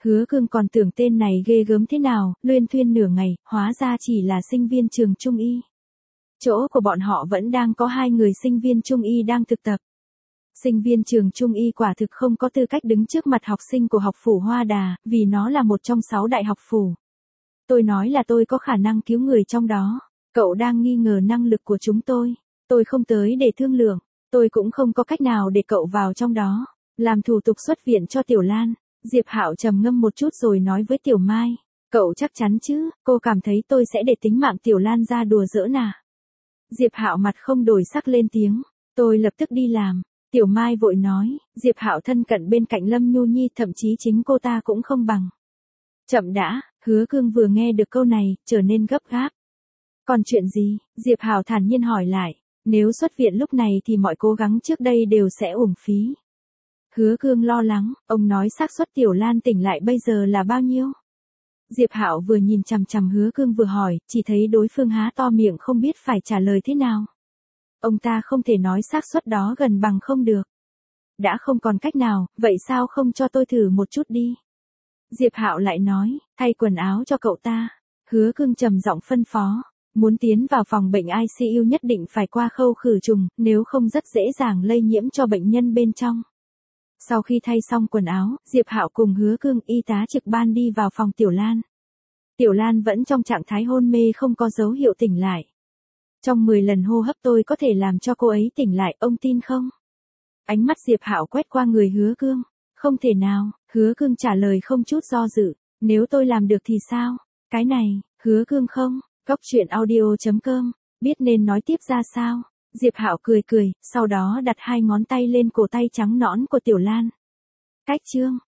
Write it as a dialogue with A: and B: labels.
A: Hứa Cương còn tưởng tên này ghê gớm thế nào, luyên thuyên nửa ngày, hóa ra chỉ là sinh viên trường Trung Y. Chỗ của bọn họ vẫn đang có 2 người sinh viên Trung Y đang thực tập. Sinh viên trường Trung Y quả thực không có tư cách đứng trước mặt học sinh của học phủ Hoa Đà, vì nó là một trong 6 đại học phủ. Tôi nói là tôi có khả năng cứu người trong đó. Cậu đang nghi ngờ năng lực của chúng tôi. Tôi không tới để thương lượng. Tôi cũng không có cách nào để cậu vào trong đó. Làm thủ tục xuất viện cho Tiểu Lan. Diệp Hạo trầm ngâm một chút rồi nói với Tiểu Mai. Cậu chắc chắn chứ, cô cảm thấy tôi sẽ để tính mạng Tiểu Lan ra đùa giỡn à? Diệp Hạo mặt không đổi sắc lên tiếng. Tôi lập tức đi làm. Tiểu Mai vội nói, Diệp Hạo thân cận bên cạnh Lâm Nhu Nhi, thậm chí chính cô ta cũng không bằng. Chậm đã, Hứa Cương vừa nghe được câu này, trở nên gấp gáp. Còn chuyện gì? Diệp Hạo thản nhiên hỏi lại. Nếu xuất viện lúc này thì mọi cố gắng trước đây đều sẽ uổng phí. Hứa Cương lo lắng, ông nói xác suất Tiểu Lan tỉnh lại bây giờ là bao nhiêu? Diệp Hạo vừa nhìn chằm chằm Hứa Cương vừa hỏi, chỉ thấy đối phương há to miệng không biết phải trả lời thế nào. Ông ta không thể nói xác suất đó gần bằng không được. Đã không còn cách nào, vậy sao không cho tôi thử một chút đi? Diệp Hạo lại nói, thay quần áo cho cậu ta. Hứa Cương trầm giọng phân phó. Muốn tiến vào phòng bệnh ICU nhất định phải qua khâu khử trùng, nếu không rất dễ dàng lây nhiễm cho bệnh nhân bên trong. Sau khi thay xong quần áo, Diệp Hạo cùng Hứa Cương, y tá trực ban đi vào phòng Tiểu Lan. Tiểu Lan vẫn trong trạng thái hôn mê không có dấu hiệu tỉnh lại. Trong 10 lần hô hấp tôi có thể làm cho cô ấy tỉnh lại, ông tin không? Ánh mắt Diệp Hạo quét qua người Hứa Cương. Không thể nào, Hứa Cương trả lời không chút do dự. Nếu tôi làm được thì sao? Cái này, Hứa Cương không? Cóc truyện audio.com, biết nên nói tiếp ra sao? Diệp Hạo cười cười, sau đó đặt 2 ngón tay lên cổ tay trắng nõn của Tiểu Lan. Cách chương